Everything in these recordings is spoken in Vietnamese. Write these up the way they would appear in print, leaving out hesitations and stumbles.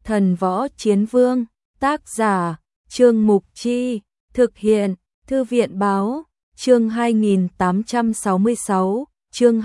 Thần Võ Chiến Vương, tác giả, Trương Mục Chi, thực hiện, Thư viện Báo, chương 2866, chương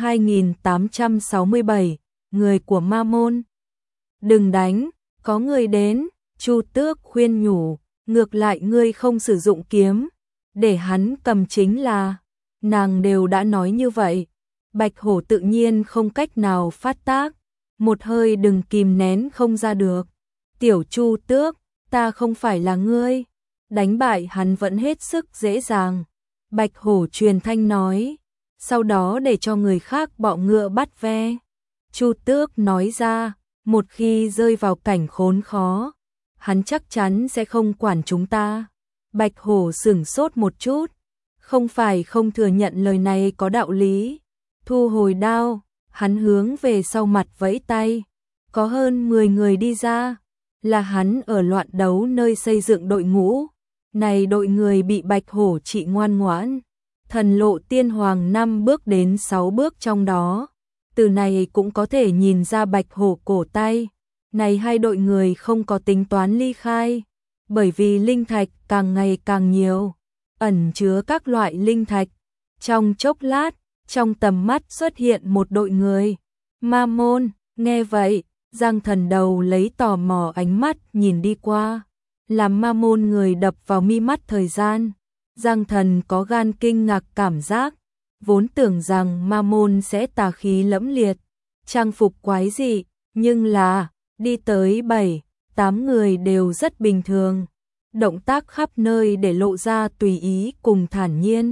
2867, người của Ma Môn. Đừng đánh, có người đến, Chu Tước khuyên nhủ, ngược lại ngươi không sử dụng kiếm, để hắn cầm chính là, nàng đều đã nói như vậy. Bạch Hổ tự nhiên không cách nào phát tác, một hơi đừng kìm nén không ra được. Tiểu Chu Tước, ta không phải là ngươi, đánh bại hắn vẫn hết sức dễ dàng. Bạch Hổ truyền thanh nói, sau đó để cho người khác bọ ngựa bắt ve. Chu Tước nói ra, một khi rơi vào cảnh khốn khó, hắn chắc chắn sẽ không quản chúng ta. Bạch Hổ sửng sốt một chút, không phải không thừa nhận lời này có đạo lý. Thu hồi đao, hắn hướng về sau mặt vẫy tay, có hơn 10 người đi ra, là hắn ở loạn đấu nơi xây dựng đội ngũ. Này đội người bị Bạch Hổ trị ngoan ngoãn, thần lộ tiên hoàng 5 bước đến 6 bước trong đó. Từ này cũng có thể nhìn ra Bạch Hổ cổ tay. Này hai đội người không có tính toán ly khai, bởi vì linh thạch càng ngày càng nhiều, ẩn chứa các loại linh thạch. Trong chốc lát, trong tầm mắt xuất hiện một đội người. Ma Môn, nghe vậy, Giang Thần đầu lấy tò mò ánh mắt nhìn đi qua, làm Ma Môn người đập vào mi mắt thời gian. Giang Thần có gan kinh ngạc cảm giác, vốn tưởng rằng Ma Môn sẽ tà khí lẫm liệt, trang phục quái dị, nhưng là, đi tới 7-8 người đều rất bình thường, động tác khắp nơi để lộ ra tùy ý cùng thản nhiên.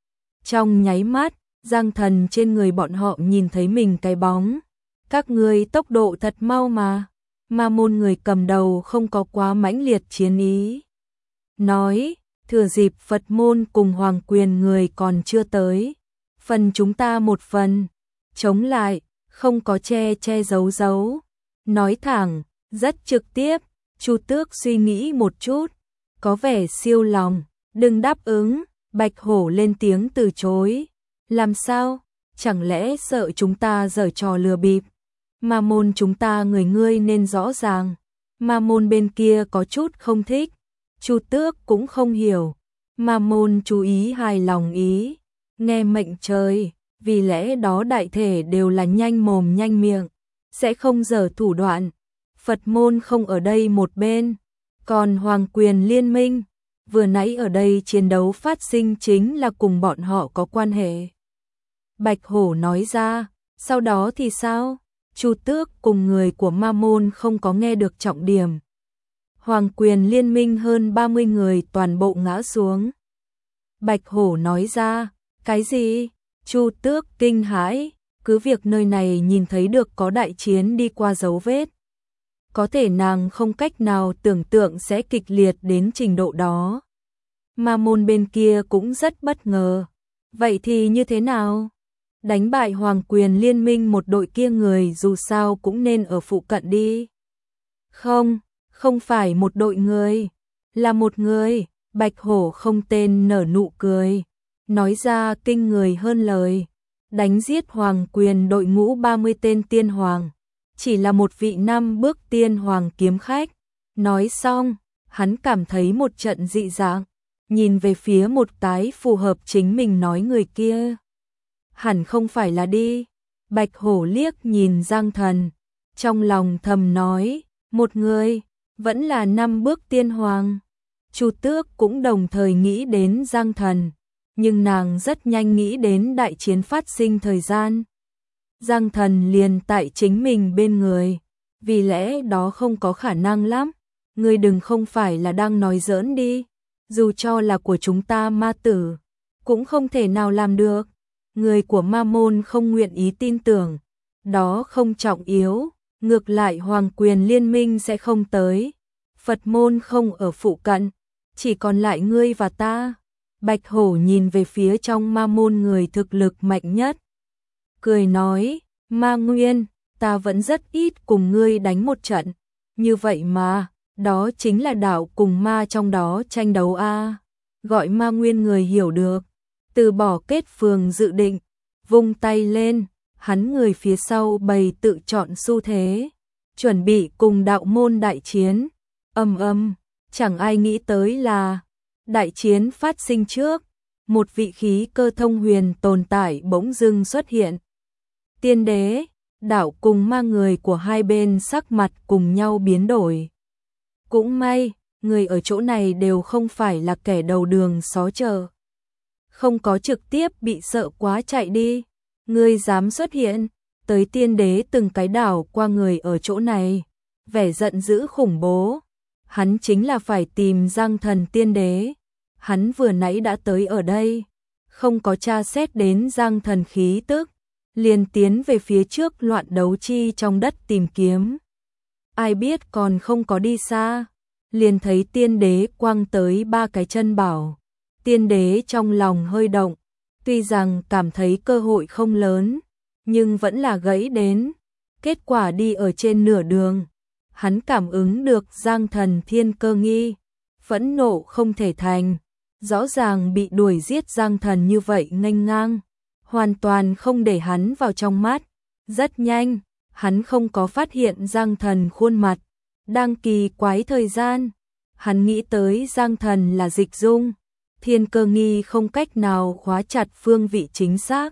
Trong nháy mắt, Giang Thần trên người bọn họ nhìn thấy mình cái bóng. Các người tốc độ thật mau mà. Ma Môn người cầm đầu không có quá mãnh liệt chiến ý. Nói, thừa dịp Phật môn cùng Hoàng Quyền người còn chưa tới, phần chúng ta một phần, chống lại, không có che giấu. Nói thẳng, rất trực tiếp. Chu Tước suy nghĩ một chút, có vẻ siêu lòng, đừng đáp ứng. Bạch Hổ lên tiếng từ chối. Làm sao? Chẳng lẽ sợ chúng ta giở trò lừa bịp? Ma Môn chúng ta người ngươi nên rõ ràng. Ma Môn bên kia có chút không thích, Chu Tước cũng không hiểu. Ma Môn chú ý hài lòng ý, nghe mệnh trời, vì lẽ đó đại thể đều là nhanh mồm nhanh miệng, sẽ không giở thủ đoạn. Phật môn không ở đây một bên, còn Hoàng Quyền liên minh, vừa nãy ở đây chiến đấu phát sinh chính là cùng bọn họ có quan hệ. Bạch Hổ nói ra, sau đó thì sao? Chu Tước cùng người của Ma Môn không có nghe được trọng điểm. Hoàng Quyền liên minh hơn 30 người toàn bộ ngã xuống. Bạch Hổ nói ra, cái gì? Chu Tước kinh hãi, cứ việc nơi này nhìn thấy được có đại chiến đi qua dấu vết. Có thể nàng không cách nào tưởng tượng sẽ kịch liệt đến trình độ đó. Ma Môn bên kia cũng rất bất ngờ. Vậy thì như thế nào? Đánh bại Hoàng Quyền liên minh một đội kia người dù sao cũng nên ở phụ cận đi. Không phải một đội người, là một người. Bạch Hổ không tên nở nụ cười, nói ra kinh người hơn lời. Đánh giết Hoàng Quyền đội ngũ 30 tên tiên hoàng, chỉ là một vị 5 bước tiên hoàng kiếm khách. Nói xong, hắn cảm thấy một trận dị dạng, nhìn về phía một cái phù hợp chính mình nói người kia. Hẳn không phải là đi. Bạch Hổ liếc nhìn Giang Thần, trong lòng thầm nói, một người, vẫn là 5 bước tiên hoàng. Chu Tước cũng đồng thời nghĩ đến Giang Thần, nhưng nàng rất nhanh nghĩ đến đại chiến phát sinh thời gian. Giang Thần liền tại chính mình bên người, vì lẽ đó không có khả năng lắm. Ngươi đừng không phải là đang nói giỡn đi, dù cho là của chúng ta ma tử, cũng không thể nào làm được. Người của Ma Môn không nguyện ý tin tưởng, đó không trọng yếu, ngược lại Hoàng Quyền liên minh sẽ không tới. Phật môn không ở phụ cận, chỉ còn lại ngươi và ta. Bạch Hổ nhìn về phía trong Ma Môn người thực lực mạnh nhất, cười nói, Ma Nguyên, ta vẫn rất ít cùng ngươi đánh một trận, như vậy mà, đó chính là đạo cùng ma trong đó tranh đấu a. Gọi Ma Nguyên người hiểu được, từ bỏ kết phường dự định, vung tay lên, hắn người phía sau bày tự chọn xu thế. chuẩn bị cùng đạo môn đại chiến. Chẳng ai nghĩ tới là đại chiến phát sinh trước, một vị khí cơ thông huyền tồn tại bỗng dưng xuất hiện. Tiên đế, đạo cùng ma người của hai bên sắc mặt cùng nhau biến đổi. Cũng may, người ở chỗ này đều không phải là kẻ đầu đường xó chợ. Không có trực tiếp bị sợ quá chạy đi. Ngươi dám xuất hiện, tới tiên đế từng cái đảo qua người ở chỗ này. Vẻ giận dữ khủng bố. Hắn chính là phải tìm Giang Thần tiên đế. Hắn vừa nãy đã tới ở đây. Không có tra xét đến Giang Thần khí tức. Liền tiến về phía trước loạn đấu chi trong đất tìm kiếm. Ai biết còn không có đi xa. Liền thấy tiên đế quăng tới 3 cái chân bảo. Tiên đế trong lòng hơi động. Tuy rằng cảm thấy cơ hội không lớn, nhưng vẫn là gãy đến. Kết quả đi ở trên nửa đường. Hắn cảm ứng được Giang Thần thiên cơ nghi. Phẫn nộ không thể thành. Rõ ràng bị đuổi giết Giang Thần như vậy nghênh ngang. Hoàn toàn không để hắn vào trong mắt. Rất nhanh, hắn không có phát hiện Giang Thần khuôn mặt. Đang kỳ quái thời gian, hắn nghĩ tới Giang Thần là Dịch Dung. Thiên cơ nghi không cách nào khóa chặt phương vị chính xác.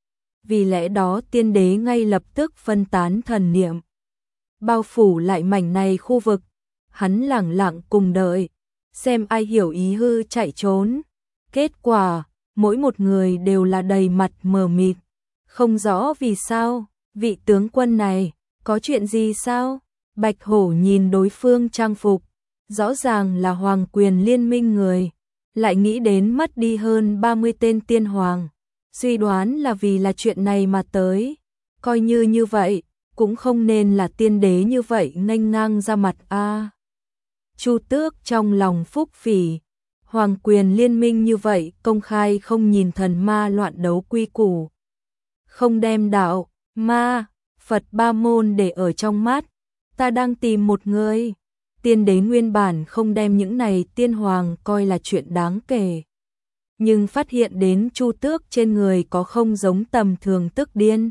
Vì lẽ đó tiên đế ngay lập tức phân tán thần niệm. Bao phủ lại mảnh này khu vực. Hắn lẳng lặng cùng đợi. Xem ai hiểu ý hư chạy trốn. Kết quả, mỗi một người đều là đầy mặt mờ mịt. Không rõ vì sao, vị tướng quân này, có chuyện gì sao? Bạch Hổ nhìn đối phương trang phục. Rõ ràng là hoàng quyền liên minh người. Lại nghĩ đến mất đi hơn 30 tên tiên hoàng. Suy đoán là vì là chuyện này mà tới. Coi như vậy, cũng không nên là tiên đế như vậy nghênh ngang ra mặt a. Chu Tước trong lòng phúc phỉ. Hoàng quyền liên minh như vậy công khai không nhìn thần ma loạn đấu quy củ. Không đem đạo, ma, Phật ba môn để ở trong mắt. Ta đang tìm một người. Tiên đế nguyên bản không đem những này tiên hoàng coi là chuyện đáng kể. Nhưng phát hiện đến Chu Tước trên người có không giống tầm thường tức điên.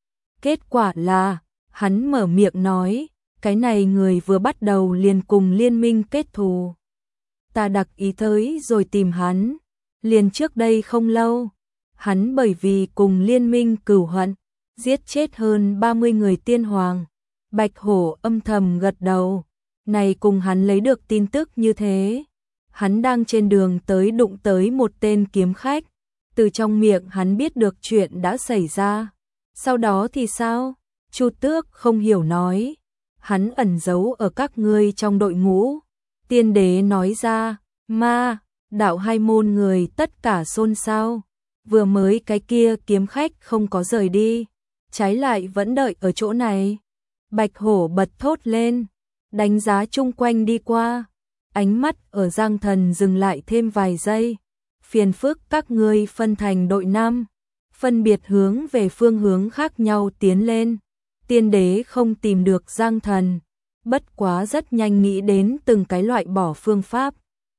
Kết quả là, hắn mở miệng nói, cái này người vừa bắt đầu liền cùng liên minh kết thù. Ta đặc ý tới rồi tìm hắn, liền trước đây không lâu. Hắn bởi vì cùng liên minh cửu hận, giết chết hơn 30 người tiên hoàng. Bạch Hổ âm thầm gật đầu. Này cùng hắn lấy được tin tức như thế. Hắn đang trên đường tới đụng tới một tên kiếm khách. Từ trong miệng hắn biết được chuyện đã xảy ra. Sau đó thì sao? Chu Tước không hiểu nói. Hắn ẩn giấu ở các ngươi trong đội ngũ. Tiên đế nói ra, ma, đạo hai môn người tất cả xôn xao. Vừa mới cái kia kiếm khách không có rời đi. Trái lại vẫn đợi ở chỗ này. Bạch Hổ bật thốt lên. Đánh giá chung quanh đi qua. Ánh mắt ở Giang Thần dừng lại thêm vài giây. Phiền phức các ngươi phân thành đội 5. Phân biệt hướng về phương hướng khác nhau tiến lên. Tiên đế không tìm được Giang Thần. Bất quá rất nhanh nghĩ đến từng cái loại bỏ phương pháp.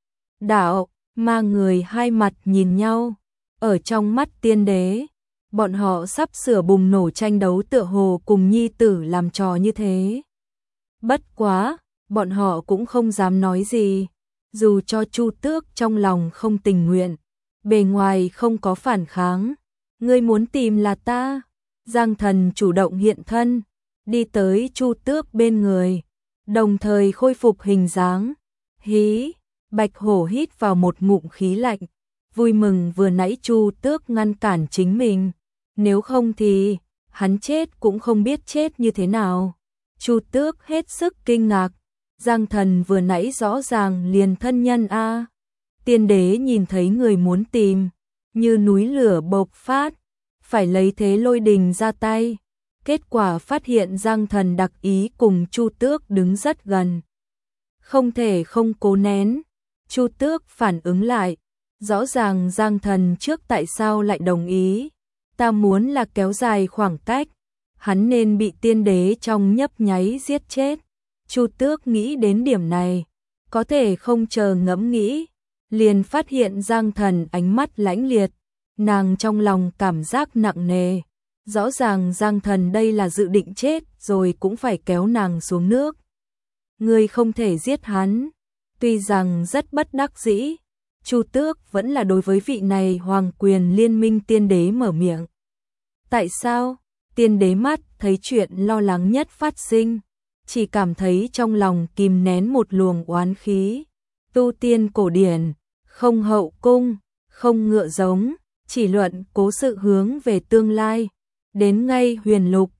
Đạo, ma người hai mặt nhìn nhau. Ở trong mắt tiên đế, bọn họ sắp sửa bùng nổ tranh đấu tựa hồ cùng nhi tử làm trò như thế. Bất quá, bọn họ cũng không dám nói gì. Dù cho Chu Tước trong lòng không tình nguyện, bề ngoài không có phản kháng. Ngươi muốn tìm là ta. Giang Thần chủ động hiện thân, đi tới Chu Tước bên người, đồng thời khôi phục hình dáng. Hí, Bạch Hổ hít vào một ngụm khí lạnh, vui mừng vừa nãy Chu Tước ngăn cản chính mình. Nếu không thì, hắn chết cũng không biết chết như thế nào. Chu Tước hết sức kinh ngạc. Giang Thần vừa nãy rõ ràng liền thân nhân a. Tiên đế nhìn thấy người muốn tìm, như núi lửa bộc phát, phải lấy thế lôi đình ra tay. Kết quả phát hiện Giang Thần đặc ý cùng Chu Tước đứng rất gần. Không thể không cố nén. Chu Tước phản ứng lại. Rõ ràng Giang Thần trước tại sao lại đồng ý. Ta muốn là kéo dài khoảng cách. Hắn nên bị tiên đế trong nhấp nháy giết chết. Chu Tước nghĩ đến điểm này. Có thể không chờ ngẫm nghĩ. Liền phát hiện Giang Thần ánh mắt lãnh liệt. Nàng trong lòng cảm giác nặng nề. Rõ ràng Giang Thần đây là dự định chết rồi cũng phải kéo nàng xuống nước. Ngươi không thể giết hắn. Tuy rằng rất bất đắc dĩ, Chu Tước vẫn là đối với vị này hoàng quyền liên minh tiên đế mở miệng. Tại sao? Tiên đế mắt thấy chuyện lo lắng nhất phát sinh, chỉ cảm thấy trong lòng kìm nén một luồng oán khí. Tu tiên cổ điển, không hậu cung, không ngựa giống, chỉ luận cố sự hướng về tương lai. Đến ngay huyền lục,